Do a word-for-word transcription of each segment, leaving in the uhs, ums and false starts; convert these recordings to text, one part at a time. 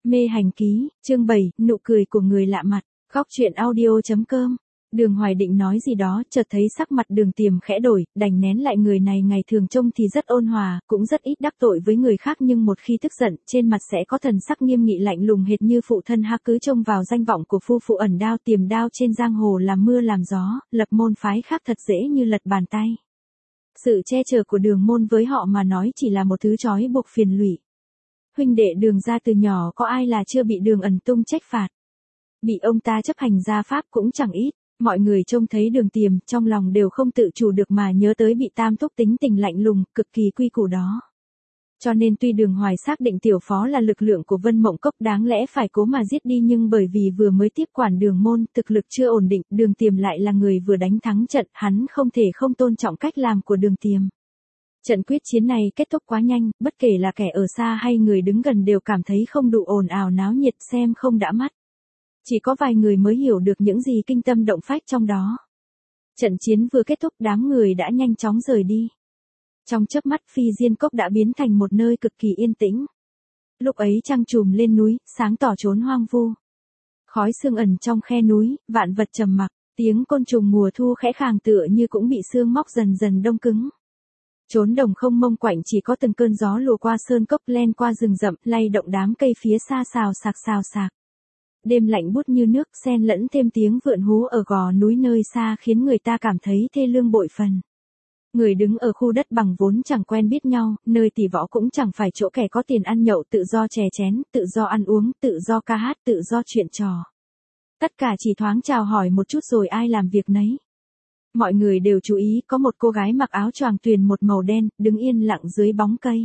Mê hành ký, chương bảy, nụ cười của người lạ mặt, góc truyện audio.com. Đường Hoài định nói gì đó, chợt thấy sắc mặt Đường Tiềm khẽ đổi, đành nén lại. Người này ngày thường trông thì rất ôn hòa, cũng rất ít đắc tội với người khác, nhưng một khi tức giận, trên mặt sẽ có thần sắc nghiêm nghị lạnh lùng hệt như phụ thân ha. Cứ trông vào danh vọng của phu phụ ẩn đao tiềm đao trên giang hồ làm mưa làm gió, lập môn phái khác thật dễ như lật bàn tay. Sự che chở của Đường môn với họ mà nói chỉ là một thứ trói buộc phiền lụy. Huynh đệ Đường gia từ nhỏ có ai là chưa bị Đường ẩn tung trách phạt. Bị ông ta chấp hành gia pháp cũng chẳng ít. Mọi người trông thấy Đường Tiềm, trong lòng đều không tự chủ được mà nhớ tới bị Tam Thúc tính tình lạnh lùng, cực kỳ quy củ đó. Cho nên tuy Đường Hoài xác định tiểu phó là lực lượng của Vân Mộng Cốc đáng lẽ phải cố mà giết đi, nhưng bởi vì vừa mới tiếp quản Đường môn, thực lực chưa ổn định, Đường Tiềm lại là người vừa đánh thắng trận, hắn không thể không tôn trọng cách làm của Đường Tiềm. Trận quyết chiến này kết thúc quá nhanh, bất kể là kẻ ở xa hay người đứng gần đều cảm thấy không đủ ồn ào náo nhiệt, xem không đã mắt. Chỉ có vài người mới hiểu được những gì kinh tâm động phách trong đó. Trận chiến vừa kết thúc, đám người đã nhanh chóng rời đi. Trong chớp mắt, Phi Diên Cốc đã biến thành một nơi cực kỳ yên tĩnh. Lúc ấy trăng trùm lên núi, sáng tỏ chốn hoang vu. Khói sương ẩn trong khe núi, vạn vật trầm mặc, tiếng côn trùng mùa thu khẽ khàng tựa như cũng bị sương móc dần dần đông cứng. Chốn đồng không mông quạnh, chỉ có từng cơn gió lùa qua sơn cốc, len qua rừng rậm, lay động đám cây phía xa xào xạc xào xạc. Đêm lạnh buốt như nước, xen lẫn thêm tiếng vượn hú ở gò núi nơi xa, khiến người ta cảm thấy thê lương bội phần. Người đứng ở khu đất bằng vốn chẳng quen biết nhau, nơi tỷ võ cũng chẳng phải chỗ kẻ có tiền ăn nhậu, tự do chè chén, tự do ăn uống, tự do ca hát, tự do chuyện trò. Tất cả chỉ thoáng chào hỏi một chút rồi ai làm việc nấy. Mọi người đều chú ý, có một cô gái mặc áo choàng tuyền một màu đen, đứng yên lặng dưới bóng cây.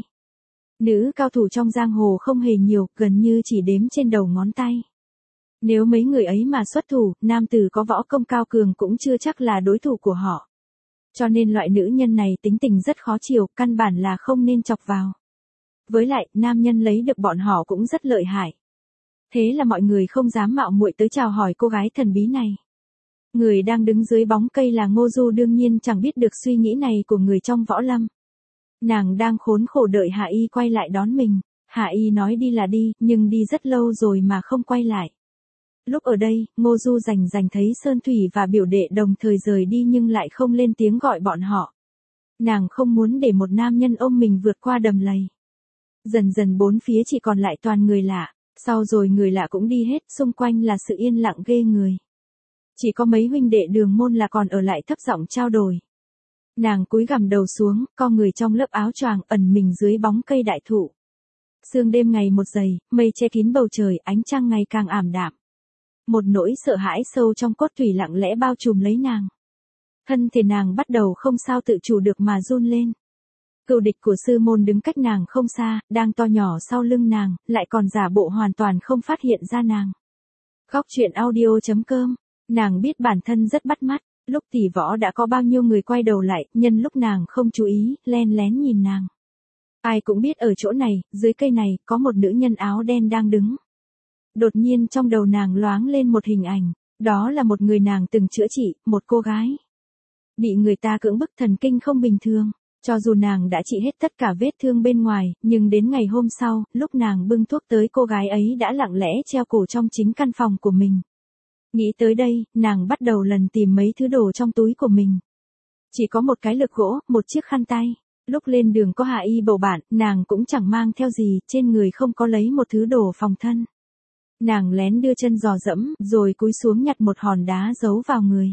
Nữ cao thủ trong giang hồ không hề nhiều, gần như chỉ đếm trên đầu ngón tay. Nếu mấy người ấy mà xuất thủ, nam tử có võ công cao cường cũng chưa chắc là đối thủ của họ. Cho nên loại nữ nhân này tính tình rất khó chịu, căn bản là không nên chọc vào. Với lại, nam nhân lấy được bọn họ cũng rất lợi hại. Thế là mọi người không dám mạo muội tới chào hỏi cô gái thần bí này. Người đang đứng dưới bóng cây là Ngô Du, đương nhiên chẳng biết được suy nghĩ này của người trong võ lâm. Nàng đang khốn khổ đợi Hạ Y quay lại đón mình. Hạ Y nói đi là đi, nhưng đi rất lâu rồi mà không quay lại. Lúc ở đây, Ngô Du rành rành thấy Sơn Thủy và biểu đệ đồng thời rời đi nhưng lại không lên tiếng gọi bọn họ. Nàng không muốn để một nam nhân ôm mình vượt qua đầm lầy. Dần dần bốn phía chỉ còn lại toàn người lạ, sau rồi người lạ cũng đi hết, xung quanh là sự yên lặng ghê người. Chỉ có mấy huynh đệ Đường môn là còn ở lại thấp giọng trao đổi. Nàng cúi gằm đầu xuống, co người trong lớp áo choàng ẩn mình dưới bóng cây đại thụ. Sương đêm ngày một dày, mây che kín bầu trời, ánh trăng ngày càng ảm đạm. Một nỗi sợ hãi sâu trong cốt tủy lặng lẽ bao trùm lấy nàng. Thân thể nàng bắt đầu không sao tự chủ được mà run lên. Cừu địch của sư môn đứng cách nàng không xa, đang to nhỏ sau lưng nàng, lại còn giả bộ hoàn toàn không phát hiện ra nàng. Góc truyện audio.com. Nàng biết bản thân rất bắt mắt, lúc tỷ võ đã có bao nhiêu người quay đầu lại, nhân lúc nàng không chú ý, len lén nhìn nàng. Ai cũng biết ở chỗ này, dưới cây này, có một nữ nhân áo đen đang đứng. Đột nhiên trong đầu nàng loáng lên một hình ảnh, đó là một người nàng từng chữa trị, một cô gái. Bị người ta cưỡng bức thần kinh không bình thường, cho dù nàng đã trị hết tất cả vết thương bên ngoài, nhưng đến ngày hôm sau, lúc nàng bưng thuốc tới, cô gái ấy đã lặng lẽ treo cổ trong chính căn phòng của mình. Nghĩ tới đây, nàng bắt đầu lần tìm mấy thứ đồ trong túi của mình. Chỉ có một cái lược gỗ, một chiếc khăn tay. Lúc lên đường có Hạ Y bầu bạn, nàng cũng chẳng mang theo gì, trên người không có lấy một thứ đồ phòng thân. Nàng lén đưa chân dò dẫm, rồi cúi xuống nhặt một hòn đá giấu vào người.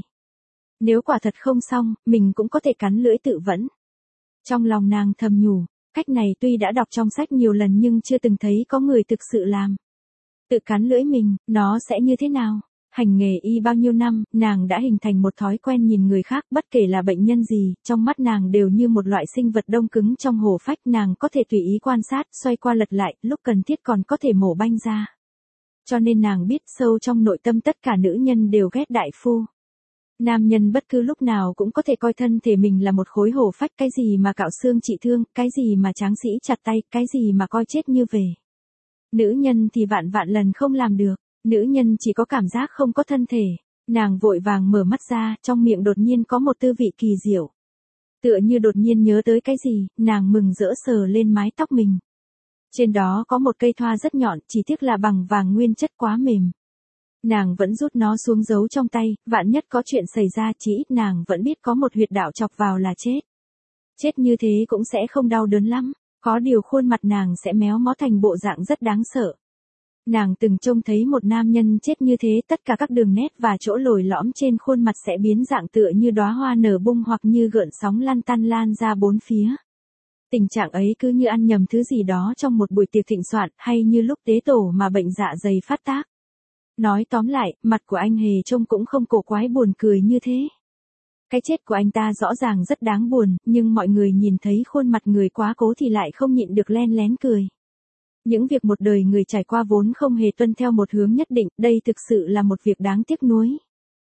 Nếu quả thật không xong, mình cũng có thể cắn lưỡi tự vẫn. Trong lòng nàng thầm nhủ, cách này tuy đã đọc trong sách nhiều lần nhưng chưa từng thấy có người thực sự làm. Tự cắn lưỡi mình, nó sẽ như thế nào? Hành nghề y bao nhiêu năm, nàng đã hình thành một thói quen nhìn người khác, bất kể là bệnh nhân gì, trong mắt nàng đều như một loại sinh vật đông cứng trong hồ phách. Nàng có thể tùy ý quan sát, xoay qua lật lại, lúc cần thiết còn có thể mổ banh ra. Cho nên nàng biết sâu trong nội tâm tất cả nữ nhân đều ghét đại phu. Nam nhân bất cứ lúc nào cũng có thể coi thân thể mình là một khối hổ phách, cái gì mà cạo xương trị thương, cái gì mà tráng sĩ chặt tay, cái gì mà coi chết như về. Nữ nhân thì vạn vạn lần không làm được, nữ nhân chỉ có cảm giác không có thân thể. Nàng vội vàng mở mắt ra, trong miệng đột nhiên có một tư vị kỳ diệu. Tựa như đột nhiên nhớ tới cái gì, nàng mừng rỡ sờ lên mái tóc mình. Trên đó có một cây thoa rất nhọn, chỉ tiếc là bằng vàng nguyên chất quá mềm. Nàng vẫn rút nó xuống giấu trong tay, vạn nhất có chuyện xảy ra chỉ ít nàng vẫn biết có một huyệt đạo chọc vào là chết. Chết như thế cũng sẽ không đau đớn lắm, có điều khuôn mặt nàng sẽ méo mó thành bộ dạng rất đáng sợ. Nàng từng trông thấy một nam nhân chết như thế, tất cả các đường nét và chỗ lồi lõm trên khuôn mặt sẽ biến dạng tựa như đóa hoa nở bung hoặc như gợn sóng lăn tăn lan ra bốn phía. Tình trạng ấy cứ như ăn nhầm thứ gì đó trong một buổi tiệc thịnh soạn, hay như lúc tế tổ mà bệnh dạ dày phát tác. Nói tóm lại, mặt của anh Hề trông cũng không cổ quái buồn cười như thế. Cái chết của anh ta rõ ràng rất đáng buồn, nhưng mọi người nhìn thấy khuôn mặt người quá cố thì lại không nhịn được len lén cười. Những việc một đời người trải qua vốn không hề tuân theo một hướng nhất định, đây thực sự là một việc đáng tiếc nuối.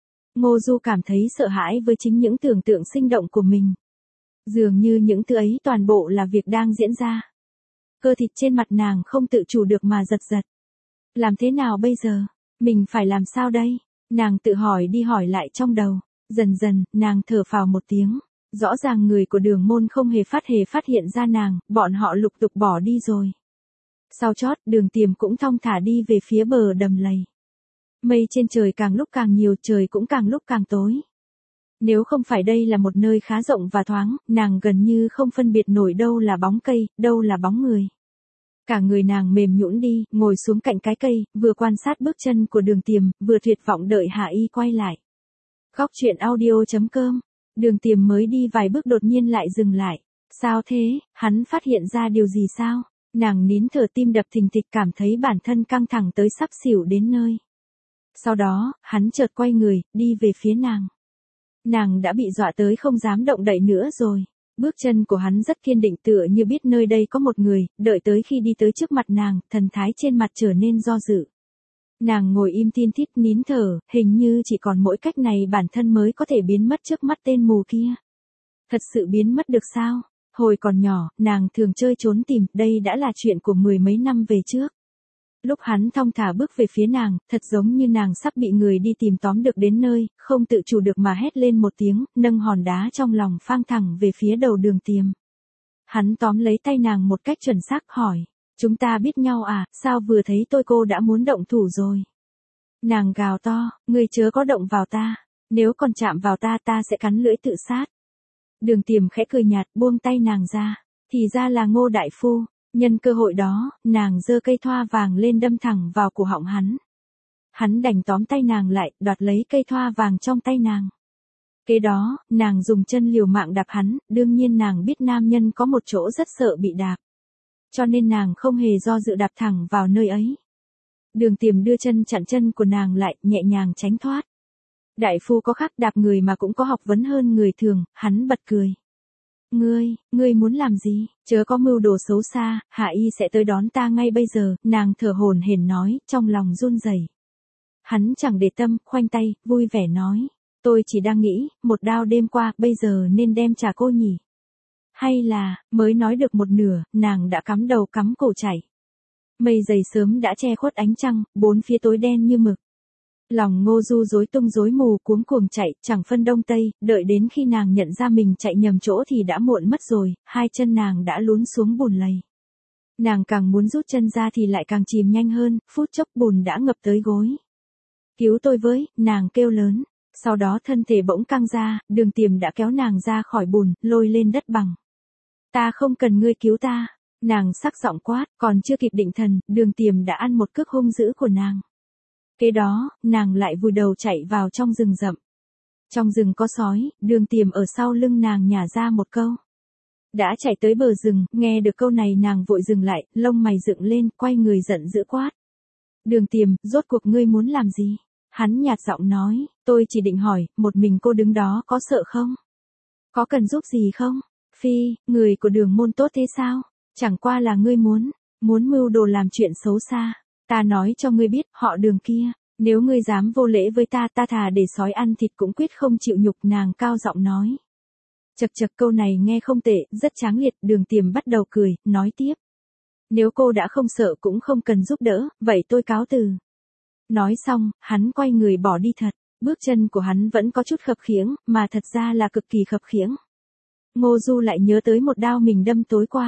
Ngô Du cảm thấy sợ hãi với chính những tưởng tượng sinh động của mình. Dường như những thứ ấy toàn bộ là việc đang diễn ra. Cơ thịt trên mặt nàng không tự chủ được mà giật giật. Làm thế nào bây giờ? Mình phải làm sao đây? Nàng tự hỏi đi hỏi lại trong đầu. Dần dần, nàng thở phào một tiếng. Rõ ràng người của Đường Môn không hề phát hề phát hiện ra nàng, bọn họ lục tục bỏ đi rồi. Sau chót, Đường Tiềm cũng thong thả đi về phía bờ đầm lầy. Mây trên trời càng lúc càng nhiều, trời cũng càng lúc càng tối. Nếu không phải đây là một nơi khá rộng và thoáng, nàng gần như không phân biệt nổi đâu là bóng cây, đâu là bóng người. Cả người nàng mềm nhũn đi, ngồi xuống cạnh cái cây, vừa quan sát bước chân của Đường Tiềm, vừa tuyệt vọng đợi Hạ Y quay lại. Góc truyện audio chấm com. Đường Tiềm mới đi vài bước đột nhiên lại dừng lại. Sao thế, hắn phát hiện ra điều gì sao? Nàng nín thở, tim đập thình thịch, cảm thấy bản thân căng thẳng tới sắp xỉu đến nơi. Sau đó, hắn chợt quay người, đi về phía nàng. Nàng đã bị dọa tới không dám động đậy nữa rồi. Bước chân của hắn rất kiên định, tựa như biết nơi đây có một người, đợi tới khi đi tới trước mặt nàng, thần thái trên mặt trở nên do dự. Nàng ngồi im tin thít nín thở, hình như chỉ còn mỗi cách này bản thân mới có thể biến mất trước mắt tên mù kia. Thật sự biến mất được sao? Hồi còn nhỏ, nàng thường chơi trốn tìm, đây đã là chuyện của mười mấy năm về trước. Lúc hắn thong thả bước về phía nàng, thật giống như nàng sắp bị người đi tìm tóm được đến nơi, không tự chủ được mà hét lên một tiếng, nâng hòn đá trong lòng phang thẳng về phía đầu Đường Tiềm. Hắn tóm lấy tay nàng một cách chuẩn xác hỏi, chúng ta biết nhau à, sao vừa thấy tôi cô đã muốn động thủ rồi? Nàng gào to, ngươi chớ có động vào ta, nếu còn chạm vào ta ta sẽ cắn lưỡi tự sát. Đường Tiềm khẽ cười nhạt, buông tay nàng ra, thì ra là Ngô đại phu. Nhân cơ hội đó, nàng giơ cây thoa vàng lên đâm thẳng vào cổ họng hắn. Hắn đành tóm tay nàng lại, đoạt lấy cây thoa vàng trong tay nàng. Kế đó, nàng dùng chân liều mạng đạp hắn, đương nhiên nàng biết nam nhân có một chỗ rất sợ bị đạp. Cho nên nàng không hề do dự đạp thẳng vào nơi ấy. Đường Tiềm đưa chân chặn chân của nàng lại, nhẹ nhàng tránh thoát. Đại phu có khác, đạp người mà cũng có học vấn hơn người thường, hắn bật cười. Ngươi, ngươi muốn làm gì? Chớ có mưu đồ xấu xa, Hạ Y sẽ tới đón ta ngay bây giờ, nàng thở hổn hển nói, trong lòng run rẩy. Hắn chẳng để tâm, khoanh tay, vui vẻ nói, tôi chỉ đang nghĩ, một đao đêm qua, bây giờ nên đem trả cô nhỉ? Hay là, mới nói được một nửa, nàng đã cắm đầu cắm cổ chạy. Mây dày sớm đã che khuất ánh trăng, bốn phía tối đen như mực. Lòng Ngô Du rối tung rối mù, cuống cuồng chạy, chẳng phân đông tây, đợi đến khi nàng nhận ra mình chạy nhầm chỗ thì đã muộn mất rồi, hai chân nàng đã lún xuống bùn lầy. Nàng càng muốn rút chân ra thì lại càng chìm nhanh hơn, phút chốc bùn đã ngập tới gối. Cứu tôi với, nàng kêu lớn, sau đó thân thể bỗng căng ra, Đường Tiềm đã kéo nàng ra khỏi bùn, lôi lên đất bằng. Ta không cần ngươi cứu ta, nàng sắc giọng quát, còn chưa kịp định thần, Đường Tiềm đã ăn một cước hung dữ của nàng. Kế đó, nàng lại vùi đầu chạy vào trong rừng rậm. Trong rừng có sói, Đường Tiềm ở sau lưng nàng nhả ra một câu. Đã chạy tới bờ rừng, nghe được câu này nàng vội dừng lại, lông mày dựng lên, quay người giận dữ quát. Đường Tiềm, rốt cuộc ngươi muốn làm gì? Hắn nhạt giọng nói, tôi chỉ định hỏi, một mình cô đứng đó có sợ không? Có cần giúp gì không? Phi, người của Đường Môn tốt thế sao? Chẳng qua là ngươi muốn, muốn mưu đồ làm chuyện xấu xa. Ta nói cho ngươi biết, họ Đường kia, nếu ngươi dám vô lễ với ta, ta thà để sói ăn thịt cũng quyết không chịu nhục, nàng cao giọng nói. Chật chật, câu này nghe không tệ, rất tráng liệt, Đường Tiềm bắt đầu cười, nói tiếp. Nếu cô đã không sợ cũng không cần giúp đỡ, vậy tôi cáo từ. Nói xong, hắn quay người bỏ đi thật, bước chân của hắn vẫn có chút khập khiễng, mà thật ra là cực kỳ khập khiễng. Ngô Du lại nhớ tới một đao mình đâm tối qua.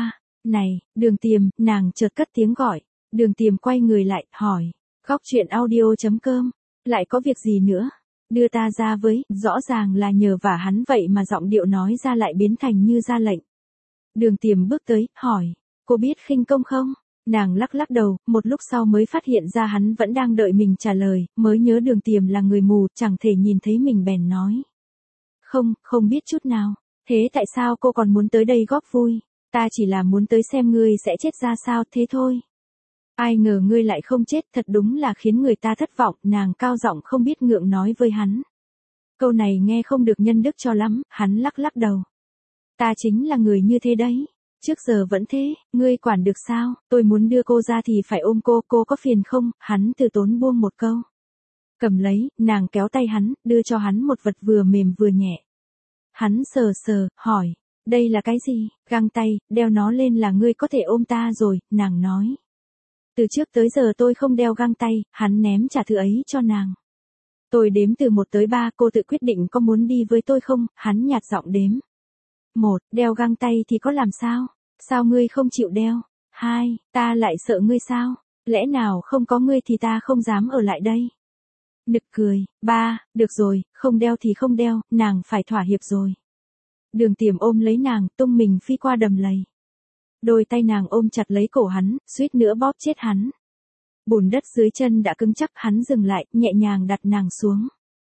Này, Đường Tiềm, nàng chợt cất tiếng gọi. Đường Tiềm quay người lại, hỏi. Góc chuyện audio.com. Lại có việc gì nữa? Đưa ta ra với, rõ ràng là nhờ vả hắn vậy mà giọng điệu nói ra lại biến thành như ra lệnh. Đường Tiềm bước tới, hỏi. Cô biết khinh công không? Nàng lắc lắc đầu, một lúc sau mới phát hiện ra hắn vẫn đang đợi mình trả lời, mới nhớ Đường Tiềm là người mù, chẳng thể nhìn thấy mình bèn nói. Không, không biết chút nào. Thế tại sao cô còn muốn tới đây góp vui? Ta chỉ là muốn tới xem ngươi sẽ chết ra sao, thế thôi. Ai ngờ ngươi lại không chết, thật đúng là khiến người ta thất vọng, nàng cao giọng không biết ngượng nói với hắn. Câu này nghe không được nhân đức cho lắm, hắn lắc lắc đầu. Ta chính là người như thế đấy. Trước giờ vẫn thế, ngươi quản được sao, tôi muốn đưa cô ra thì phải ôm cô, cô có phiền không, hắn từ tốn buông một câu. Cầm lấy, nàng kéo tay hắn, đưa cho hắn một vật vừa mềm vừa nhẹ. Hắn sờ sờ, hỏi, đây là cái gì, găng tay, đeo nó lên là ngươi có thể ôm ta rồi, nàng nói. Từ trước tới giờ tôi không đeo găng tay, hắn ném trả thứ ấy cho nàng. Tôi đếm từ một tới ba, cô tự quyết định có muốn đi với tôi không, hắn nhạt giọng đếm. Một, đeo găng tay thì có làm sao? Sao ngươi không chịu đeo? Hai, ta lại sợ ngươi sao? Lẽ nào không có ngươi thì ta không dám ở lại đây? Nực cười. Ba, được rồi, không đeo thì không đeo, nàng phải thỏa hiệp rồi. Đường Tiềm ôm lấy nàng, tung mình phi qua đầm lầy. Đôi tay nàng ôm chặt lấy cổ hắn, suýt nữa bóp chết hắn. Bùn đất dưới chân đã cứng chắc, hắn dừng lại, nhẹ nhàng đặt nàng xuống.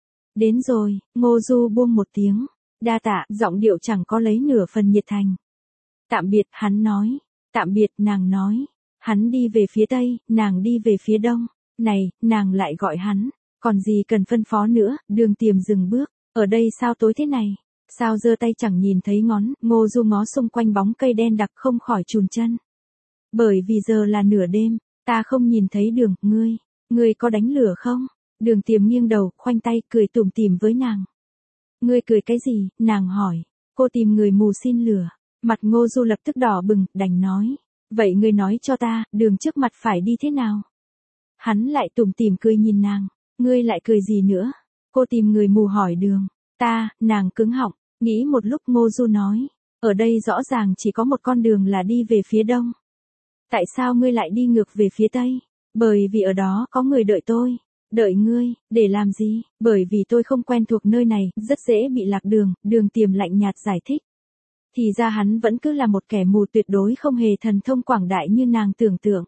Đến rồi, Ngô Du buông một tiếng. Đa tạ, giọng điệu chẳng có lấy nửa phần nhiệt thành. Tạm biệt, hắn nói. Tạm biệt, nàng nói. Hắn đi về phía tây, nàng đi về phía đông. Này, nàng lại gọi hắn. Còn gì cần phân phó nữa, Đường Tiềm dừng bước. Ở đây sao tối thế này? Sao giơ tay chẳng nhìn thấy ngón, Ngô Du ngó xung quanh bóng cây đen đặc không khỏi chùn chân. Bởi vì giờ là nửa đêm, ta không nhìn thấy đường, ngươi, ngươi có đánh lửa không? Đường Tiềm nghiêng đầu, khoanh tay, cười tủm tỉm với nàng. Ngươi cười cái gì, nàng hỏi, cô tìm người mù xin lửa. Mặt Ngô Du lập tức đỏ bừng, đành nói. Vậy ngươi nói cho ta, đường trước mặt phải đi thế nào? Hắn lại tủm tỉm cười nhìn nàng, ngươi lại cười gì nữa? Cô tìm người mù hỏi đường. Ta, nàng cứng họng, nghĩ một lúc Ngô Du nói. Ở đây rõ ràng chỉ có một con đường là đi về phía đông. Tại sao ngươi lại đi ngược về phía tây? Bởi vì ở đó có người đợi tôi. Đợi ngươi, để làm gì? Bởi vì tôi không quen thuộc nơi này, rất dễ bị lạc đường, Đường Tiềm lạnh nhạt giải thích. Thì ra hắn vẫn cứ là một kẻ mù tuyệt đối không hề thần thông quảng đại như nàng tưởng tượng.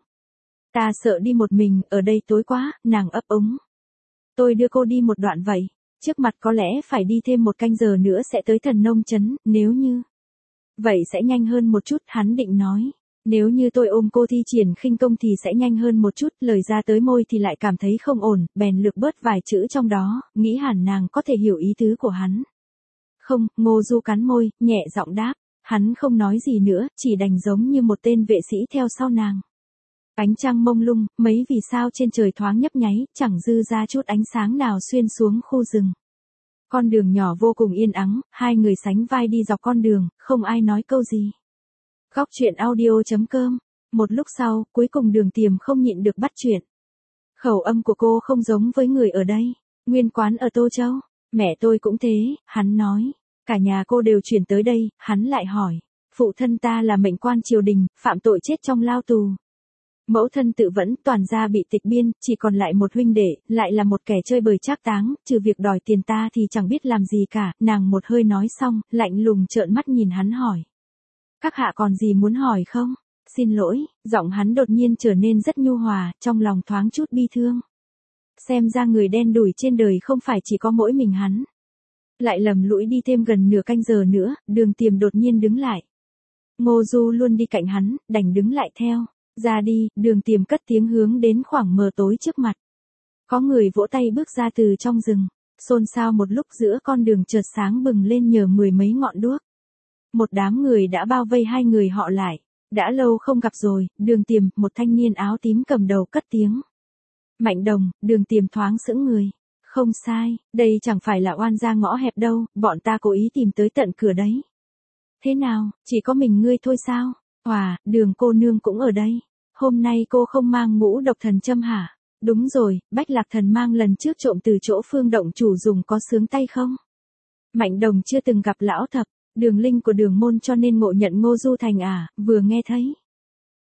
Ta sợ đi một mình, ở đây tối quá, nàng ấp úng. Tôi đưa cô đi một đoạn vậy. Trước mặt có lẽ phải đi thêm một canh giờ nữa sẽ tới Thần Nông Trấn, nếu như. Vậy sẽ nhanh hơn một chút, hắn định nói. Nếu như tôi ôm cô thi triển khinh công thì sẽ nhanh hơn một chút, lời ra tới môi thì lại cảm thấy không ổn, bèn lược bớt vài chữ trong đó, nghĩ hẳn nàng có thể hiểu ý tứ của hắn. Không, Ngô Du cắn môi, nhẹ giọng đáp, hắn không nói gì nữa, chỉ đành giống như một tên vệ sĩ theo sau nàng. Ánh trăng mông lung, mấy vì sao trên trời thoáng nhấp nháy, chẳng dư ra chút ánh sáng nào xuyên xuống khu rừng. Con đường nhỏ vô cùng yên ắng, hai người sánh vai đi dọc con đường, không ai nói câu gì. Góc chuyện audio.com. Một lúc sau, cuối cùng Đường Tiềm không nhịn được bắt chuyện. Khẩu âm của cô không giống với người ở đây. Nguyên quán ở Tô Châu. Mẹ tôi cũng thế, hắn nói. Cả nhà cô đều chuyển tới đây, hắn lại hỏi. Phụ thân ta là mệnh quan triều đình, phạm tội chết trong lao tù. Mẫu thân tự vẫn, toàn gia bị tịch biên, chỉ còn lại một huynh đệ, lại là một kẻ chơi bời trác táng, trừ việc đòi tiền ta thì chẳng biết làm gì cả. Nàng một hơi nói xong, lạnh lùng trợn mắt nhìn hắn hỏi. Các hạ còn gì muốn hỏi không? Xin lỗi, giọng hắn đột nhiên trở nên rất nhu hòa, trong lòng thoáng chút bi thương. Xem ra người đen đủi trên đời không phải chỉ có mỗi mình hắn. Lại lầm lũi đi thêm gần nửa canh giờ nữa, Đường Tiềm đột nhiên đứng lại. Ngô Du luôn đi cạnh hắn, đành đứng lại theo. Ra đi, Đường Tiềm cất tiếng hướng đến khoảng mờ tối trước mặt. Có người vỗ tay bước ra từ trong rừng. Xôn xao một lúc giữa con đường chợt sáng bừng lên nhờ mười mấy ngọn đuốc. Một đám người đã bao vây hai người họ lại. Đã lâu không gặp rồi, Đường Tiềm, một thanh niên áo tím cầm đầu cất tiếng. Mạnh Đồng, Đường Tiềm thoáng sững người. Không sai, đây chẳng phải là oan gia ngõ hẹp đâu, bọn ta cố ý tìm tới tận cửa đấy. Thế nào, chỉ có mình ngươi thôi sao? Hòa, Đường cô nương cũng ở đây. Hôm nay cô không mang ngũ độc thần châm hả? Đúng rồi, Bách Lạc Thần mang lần trước trộm từ chỗ Phương động chủ dùng có sướng tay không? Mạnh Đồng chưa từng gặp lão thập, Đường Linh của Đường môn cho nên ngộ nhận Ngô Du thành à, vừa nghe thấy.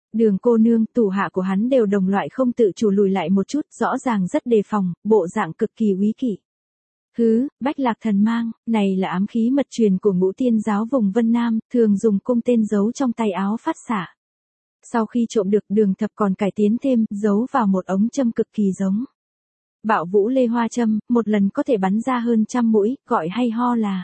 Đường cô nương, thủ hạ của hắn đều đồng loại không tự chủ lùi lại một chút, rõ ràng rất đề phòng, bộ dạng cực kỳ úy kỵ. Hứ, Bách Lạc Thần Mang, này là ám khí mật truyền của Ngũ Tiên giáo vùng Vân Nam, thường dùng cung tên giấu trong tay áo phát xạ. Sau khi trộm được, Đường Thập còn cải tiến thêm, giấu vào một ống châm cực kỳ giống Bạo Vũ Lê Hoa châm, một lần có thể bắn ra hơn trăm mũi, gọi hay ho là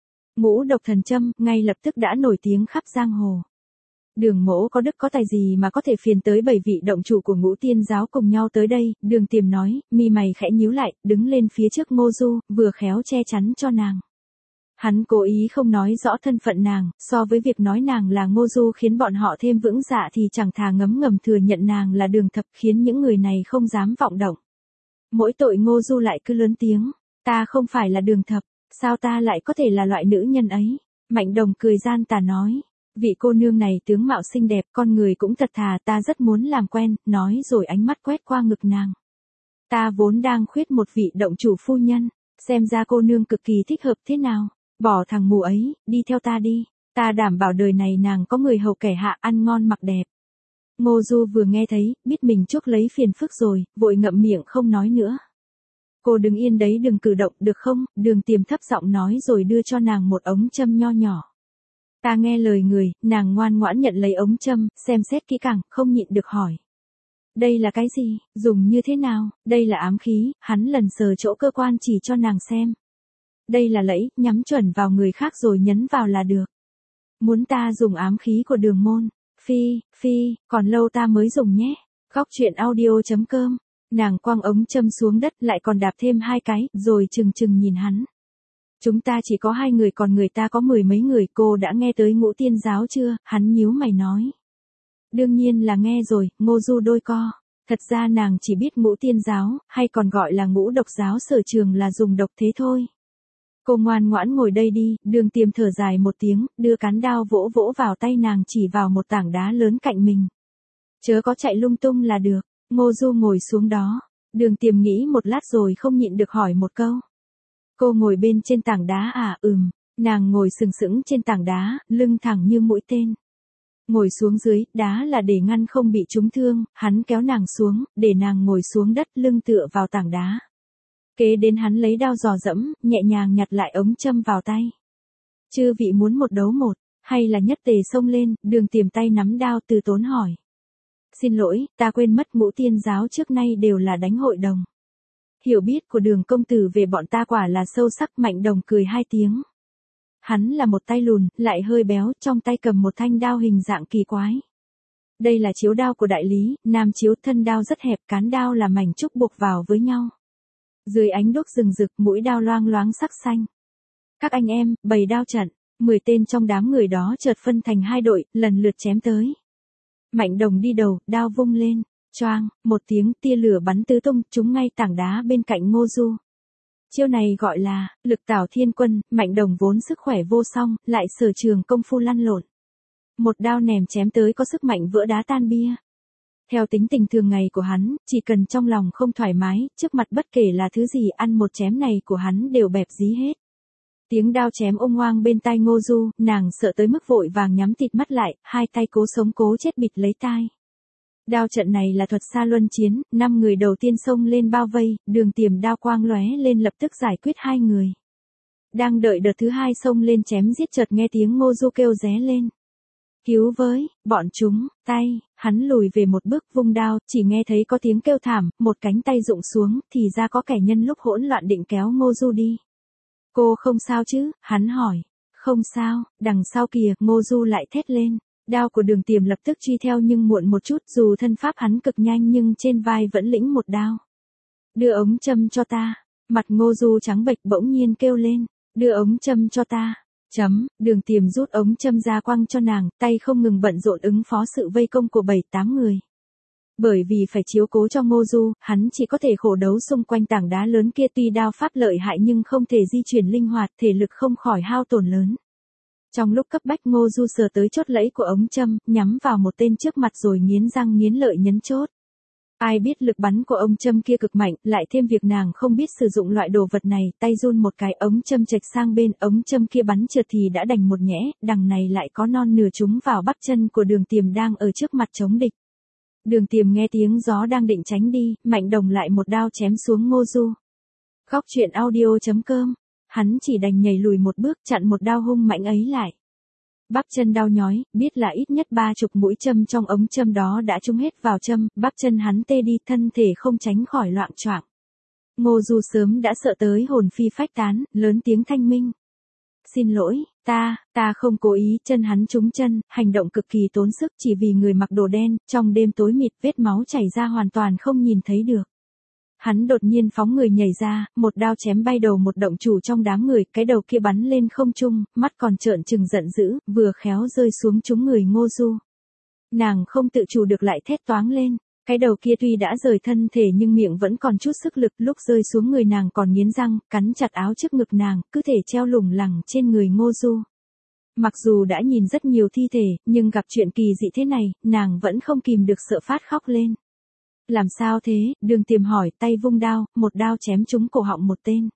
Ngũ Độc Thần châm, ngay lập tức đã nổi tiếng khắp giang hồ. Đường Mỗ có đức có tài gì mà có thể phiền tới bảy vị động chủ của Ngũ Tiên giáo cùng nhau tới đây, Đường Tiềm nói, mi mày khẽ nhíu lại, đứng lên phía trước Ngô Du, vừa khéo che chắn cho nàng. Hắn cố ý không nói rõ thân phận nàng, so với việc nói nàng là Ngô Du khiến bọn họ thêm vững dạ thì chẳng thà ngấm ngầm thừa nhận nàng là Đường Thập, khiến những người này không dám vọng động. Mỗi tội Ngô Du lại cứ lớn tiếng, ta không phải là Đường Thập, sao ta lại có thể là loại nữ nhân ấy? Mạnh Đồng cười gian tà nói, vị cô nương này tướng mạo xinh đẹp, con người cũng thật thà, ta rất muốn làm quen, nói rồi ánh mắt quét qua ngực nàng. Ta vốn đang khuyết một vị động chủ phu nhân, xem ra cô nương cực kỳ thích hợp thế nào, bỏ thằng mù ấy, đi theo ta đi, ta đảm bảo đời này nàng có người hầu kẻ hạ, ăn ngon mặc đẹp. Ngô Du vừa nghe thấy, biết mình chuốc lấy phiền phức rồi, vội ngậm miệng không nói nữa. Cô đứng yên đấy đừng cử động được không? Đường Tiềm thấp giọng nói rồi đưa cho nàng một ống châm nho nhỏ. Ta nghe lời người, nàng ngoan ngoãn nhận lấy ống châm, xem xét kỹ càng, không nhịn được hỏi. Đây là cái gì, dùng như thế nào? Đây là ám khí, hắn lần sờ chỗ cơ quan chỉ cho nàng xem. Đây là lẫy, nhắm chuẩn vào người khác rồi nhấn vào là được. Muốn ta dùng ám khí của Đường môn? Phi, phi, còn lâu ta mới dùng nhé. Góc truyện audio chấm com. Nàng quăng ống châm xuống đất lại còn đạp thêm hai cái, rồi chừng chừng nhìn hắn. Chúng ta chỉ có hai người còn người ta có mười mấy người, cô đã nghe tới Ngũ Tiên giáo chưa? Hắn nhíu mày nói. Đương nhiên là nghe rồi, Ngô Du đôi co. Thật ra nàng chỉ biết Ngũ Tiên giáo, hay còn gọi là Ngũ Độc giáo sở trường là dùng độc thế thôi. Cô ngoan ngoãn ngồi đây đi, Đường Tiềm thở dài một tiếng, đưa cán đao vỗ vỗ vào tay nàng chỉ vào một tảng đá lớn cạnh mình. Chớ có chạy lung tung là được. Ngô Du ngồi xuống đó. Đường Tiềm nghĩ một lát rồi không nhịn được hỏi một câu. Cô ngồi bên trên tảng đá à? Ừm. Nàng ngồi sừng sững trên tảng đá, lưng thẳng như mũi tên. Ngồi xuống dưới, đá là để ngăn không bị trúng thương, hắn kéo nàng xuống, để nàng ngồi xuống đất lưng tựa vào tảng đá. Kế đến hắn lấy đao dò dẫm, nhẹ nhàng nhặt lại ống châm vào tay. Chư vị muốn một đấu một, hay là nhất tề xông lên? Đường Tiềm tay nắm đao từ tốn hỏi. Xin lỗi, ta quên mất Ngũ Tiên giáo trước nay đều là đánh hội đồng. Hiểu biết của Đường công tử về bọn ta quả là sâu sắc. Mạnh Đồng cười hai tiếng. Hắn là một tay lùn, lại hơi béo, trong tay cầm một thanh đao hình dạng kỳ quái. Đây là chiếu đao của đại lý, nam chiếu, thân đao rất hẹp, cán đao là mảnh trúc buộc vào với nhau. Dưới ánh đuốc rừng rực, mũi đao loang loáng sắc xanh. Các anh em, bày đao trận, mười tên trong đám người đó chợt phân thành hai đội, lần lượt chém tới. Mạnh Đồng đi đầu, đao vung lên, choang, một tiếng tia lửa bắn tứ tung, trúng ngay tảng đá bên cạnh Ngô Du. Chiêu này gọi là lực tảo thiên quân. Mạnh Đồng vốn sức khỏe vô song, lại sở trường công phu lăn lộn. Một đao nèm chém tới có sức mạnh vỡ đá tan bia. Theo tính tình thường ngày của hắn, chỉ cần trong lòng không thoải mái, trước mặt bất kể là thứ gì, ăn một chém này của hắn đều bẹp dí hết. Tiếng đao chém ông oang bên tai Ngô Du, nàng sợ tới mức vội vàng nhắm tịt mắt lại, hai tay cố sống cố chết bịt lấy tai. Đao trận này là thuật xa luân chiến, năm người đầu tiên xông lên bao vây, Đường Tiềm đao quang lóe lên lập tức giải quyết hai người. Đang đợi đợt thứ hai xông lên chém giết chợt nghe tiếng Ngô Du kêu ré lên. Cứu với, bọn chúng, tay, hắn lùi về một bước vung đao, chỉ nghe thấy có tiếng kêu thảm, một cánh tay rụng xuống, thì ra có kẻ nhân lúc hỗn loạn định kéo Ngô Du đi. Cô không sao chứ? Hắn hỏi. Không sao, đằng sau kìa, Ngô Du lại thét lên. Đao của Đường Tiềm lập tức truy theo nhưng muộn một chút, dù thân pháp hắn cực nhanh nhưng trên vai vẫn lĩnh một đao. Đưa ống châm cho ta. Mặt Ngô Du trắng bệch bỗng nhiên kêu lên. Đưa ống châm cho ta. Chấm, Đường Tiềm rút ống châm ra quăng cho nàng, tay không ngừng bận rộn ứng phó sự vây công của bảy tám người. Bởi vì phải chiếu cố cho Ngô Du, hắn chỉ có thể khổ đấu xung quanh tảng đá lớn kia, tuy đao pháp lợi hại nhưng không thể di chuyển linh hoạt, thể lực không khỏi hao tổn lớn. Trong lúc cấp bách Ngô Du sờ tới chốt lẫy của ống châm, nhắm vào một tên trước mặt rồi nghiến răng nghiến lợi nhấn chốt. Ai biết lực bắn của ông châm kia cực mạnh, lại thêm việc nàng không biết sử dụng loại đồ vật này, tay run một cái ống châm chệch sang bên, ống châm kia bắn trượt thì đã đành một nhẽ, đằng này lại có non nửa trúng vào bắp chân của Đường Tiềm đang ở trước mặt chống địch. Đường Tiềm nghe tiếng gió đang định tránh đi, Mạnh Đồng lại một đao chém xuống Ngô Du. Góc truyện audio chấm com, hắn chỉ đành nhảy lùi một bước chặn một đao hung mạnh ấy lại. Bắp chân đau nhói, biết là ít nhất ba chục mũi châm trong ống châm đó đã trúng hết vào châm, bắp chân hắn tê đi, thân thể không tránh khỏi loạng choạng. Ngô Du sớm đã sợ tới hồn phi phách tán, lớn tiếng thanh minh. Xin lỗi, ta, ta không cố ý, chân hắn trúng chân, hành động cực kỳ tốn sức chỉ vì người mặc đồ đen, trong đêm tối mịt vết máu chảy ra hoàn toàn không nhìn thấy được. Hắn đột nhiên phóng người nhảy ra, một đao chém bay đầu một động chủ trong đám người, cái đầu kia bắn lên không trung, mắt còn trợn trừng giận dữ, vừa khéo rơi xuống trúng người Ngô Du. Nàng không tự chủ được lại thét toáng lên, cái đầu kia tuy đã rời thân thể nhưng miệng vẫn còn chút sức lực, lúc rơi xuống người nàng còn nghiến răng, cắn chặt áo trước ngực nàng, cứ thể treo lủng lẳng trên người Ngô Du. Mặc dù đã nhìn rất nhiều thi thể, nhưng gặp chuyện kỳ dị thế này, nàng vẫn không kìm được sợ phát khóc lên. Làm sao thế? Đường Tiềm hỏi, tay vung đao, một đao chém trúng cổ họng một tên.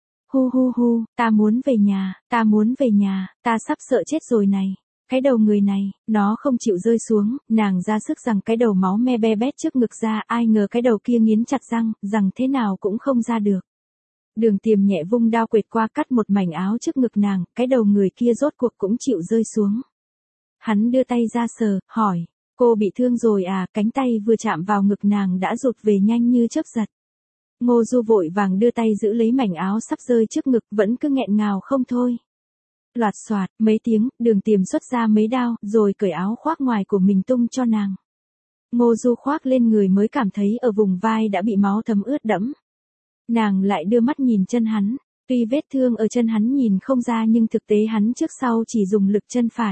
Hu hu hu, ta muốn về nhà, ta muốn về nhà, ta sắp sợ chết rồi này. Cái đầu người này, nó không chịu rơi xuống, nàng ra sức rằng cái đầu máu me be bét trước ngực ra, ai ngờ cái đầu kia nghiến chặt răng, rằng thế nào cũng không ra được. Đường Tiềm nhẹ vung đao quệt qua cắt một mảnh áo trước ngực nàng, cái đầu người kia rốt cuộc cũng chịu rơi xuống. Hắn đưa tay ra sờ, hỏi. Cô bị thương rồi à, cánh tay vừa chạm vào ngực nàng đã rụt về nhanh như chớp giật. Ngô Du vội vàng đưa tay giữ lấy mảnh áo sắp rơi trước ngực, vẫn cứ nghẹn ngào không thôi. Loạt xoạt, mấy tiếng, Đường Tiềm xuất ra mấy đao, rồi cởi áo khoác ngoài của mình tung cho nàng. Ngô Du khoác lên người mới cảm thấy ở vùng vai đã bị máu thấm ướt đẫm. Nàng lại đưa mắt nhìn chân hắn, tuy vết thương ở chân hắn nhìn không ra nhưng thực tế hắn trước sau chỉ dùng lực chân phải.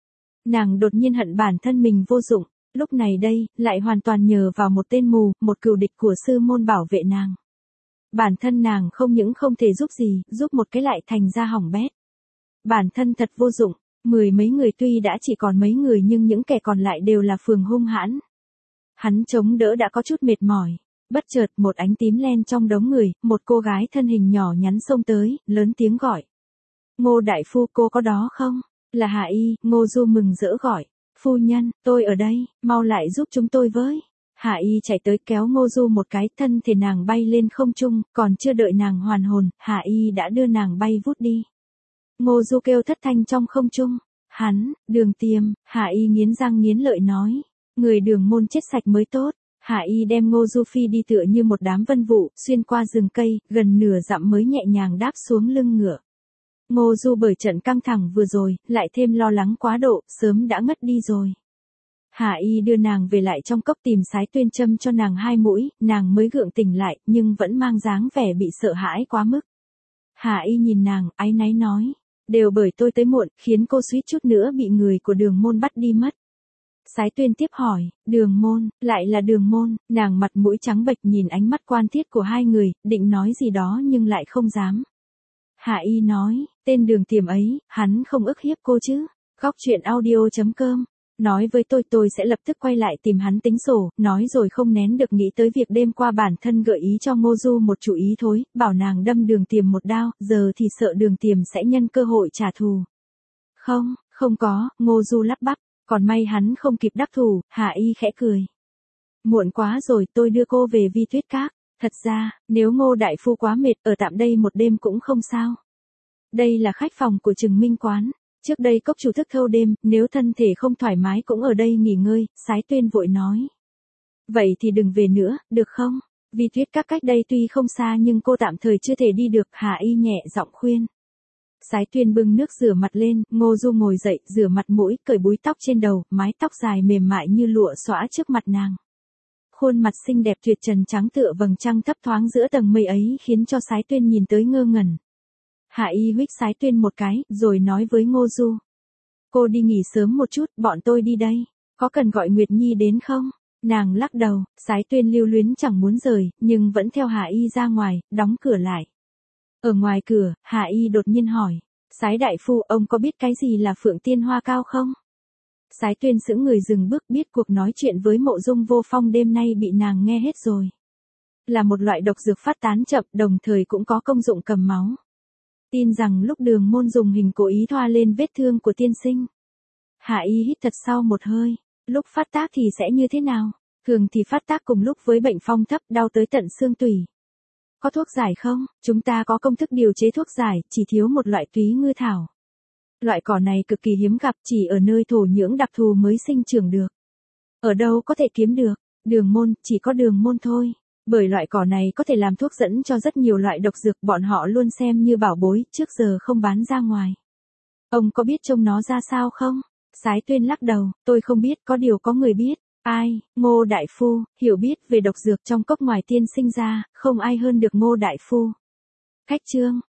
Nàng đột nhiên hận bản thân mình vô dụng, lúc này đây, lại hoàn toàn nhờ vào một tên mù, một cừu địch của sư môn bảo vệ nàng. Bản thân nàng không những không thể giúp gì, giúp một cái lại thành ra hỏng bét. Bản thân thật vô dụng, mười mấy người tuy đã chỉ còn mấy người nhưng những kẻ còn lại đều là phường hung hãn. Hắn chống đỡ đã có chút mệt mỏi, bất chợt một ánh tím len trong đống người, một cô gái thân hình nhỏ nhắn xông tới, lớn tiếng gọi. Ngô đại phu, cô có đó không? Là Hạ Y, Ngô Du mừng rỡ gọi. Phu nhân, tôi ở đây, mau lại giúp chúng tôi với. Hạ Y chạy tới kéo Ngô Du một cái, thân thể nàng bay lên không trung, còn chưa đợi nàng hoàn hồn, Hạ Y đã đưa nàng bay vút đi. Ngô Du kêu thất thanh trong không trung. Hắn, Đường Tiềm, Hạ Y nghiến răng nghiến lợi nói. Người Đường môn chết sạch mới tốt. Hạ Y đem Ngô Du phi đi tựa như một đám vân vụ, xuyên qua rừng cây, gần nửa dặm mới nhẹ nhàng đáp xuống lưng ngựa. Ngô Du bởi trận căng thẳng vừa rồi, lại thêm lo lắng quá độ, sớm đã ngất đi rồi. Hạ Y đưa nàng về lại trong cốc tìm Sái Tuyên châm cho nàng hai mũi, nàng mới gượng tỉnh lại, nhưng vẫn mang dáng vẻ bị sợ hãi quá mức. Hạ Y nhìn nàng, áy náy nói, đều bởi tôi tới muộn, khiến cô suýt chút nữa bị người của Đường môn bắt đi mất. Sái Tuyên tiếp hỏi, Đường môn, lại là Đường môn, nàng mặt mũi trắng bệch nhìn ánh mắt quan thiết của hai người, định nói gì đó nhưng lại không dám. Hạ Y nói, tên Đường Tiềm ấy, hắn không ức hiếp cô chứ? Góc truyện audio chấm com, nói với tôi tôi sẽ lập tức quay lại tìm hắn tính sổ, nói rồi không nén được nghĩ tới việc đêm qua bản thân gợi ý cho Ngô Du một chủ ý thối, bảo nàng đâm Đường Tiềm một đao, giờ thì sợ Đường Tiềm sẽ nhân cơ hội trả thù. Không, không có, Ngô Du lắp bắp, còn may hắn không kịp đắc thủ, Hạ Y khẽ cười. Muộn quá rồi, tôi đưa cô về Vi Tuyết Các. Thật ra, nếu Ngô đại phu quá mệt, ở tạm đây một đêm cũng không sao. Đây là khách phòng của Trừng Minh quán. Trước đây cốc chủ thức thâu đêm, nếu thân thể không thoải mái cũng ở đây nghỉ ngơi, Sái Tuyên vội nói. Vậy thì đừng về nữa, được không? Vi Tuyết Các cách đây tuy không xa nhưng cô tạm thời chưa thể đi được, Hạ Y nhẹ giọng khuyên. Sái Tuyên bưng nước rửa mặt lên, Ngô Du ngồi dậy, rửa mặt mũi, cởi búi tóc trên đầu, mái tóc dài mềm mại như lụa xõa trước mặt nàng. Khuôn mặt xinh đẹp tuyệt trần trắng tựa vầng trăng thấp thoáng giữa tầng mây ấy khiến cho Sái Tuyên nhìn tới ngơ ngẩn. Hạ Y huých Sái Tuyên một cái, rồi nói với Ngô Du. Cô đi nghỉ sớm một chút, bọn tôi đi đây. Có cần gọi Nguyệt Nhi đến không? Nàng lắc đầu, Sái Tuyên lưu luyến chẳng muốn rời, nhưng vẫn theo Hạ Y ra ngoài, đóng cửa lại. Ở ngoài cửa, Hạ Y đột nhiên hỏi. Sái đại phu, ông có biết cái gì là Phượng Tiên Hoa Cao không? Sái Tuyên sững người dừng bước, biết cuộc nói chuyện với Mộ Dung Vô Phong đêm nay bị nàng nghe hết rồi. Là một loại độc dược phát tán chậm, đồng thời cũng có công dụng cầm máu. Tin rằng lúc Đường Môn dùng hình cố ý thoa lên vết thương của tiên sinh. Hạ Y hít thật sâu một hơi, lúc phát tác thì sẽ như thế nào? Thường thì phát tác cùng lúc với bệnh phong thấp, đau tới tận xương tủy. Có thuốc giải không? Chúng ta có công thức điều chế thuốc giải, chỉ thiếu một loại túy ngư thảo. Loại cỏ này cực kỳ hiếm gặp, chỉ ở nơi thổ nhưỡng đặc thù mới sinh trưởng được. Ở đâu có thể kiếm được? Đường Môn, chỉ có Đường Môn thôi. Bởi loại cỏ này có thể làm thuốc dẫn cho rất nhiều loại độc dược, bọn họ luôn xem như bảo bối, trước giờ không bán ra ngoài. Ông có biết trông nó ra sao không? Sái Tuyên lắc đầu, tôi không biết, có điều có người biết. Ai? Ngô Đại Phu, hiểu biết về độc dược trong cốc ngoài tiên sinh ra, không ai hơn được Ngô Đại Phu. Khách trương,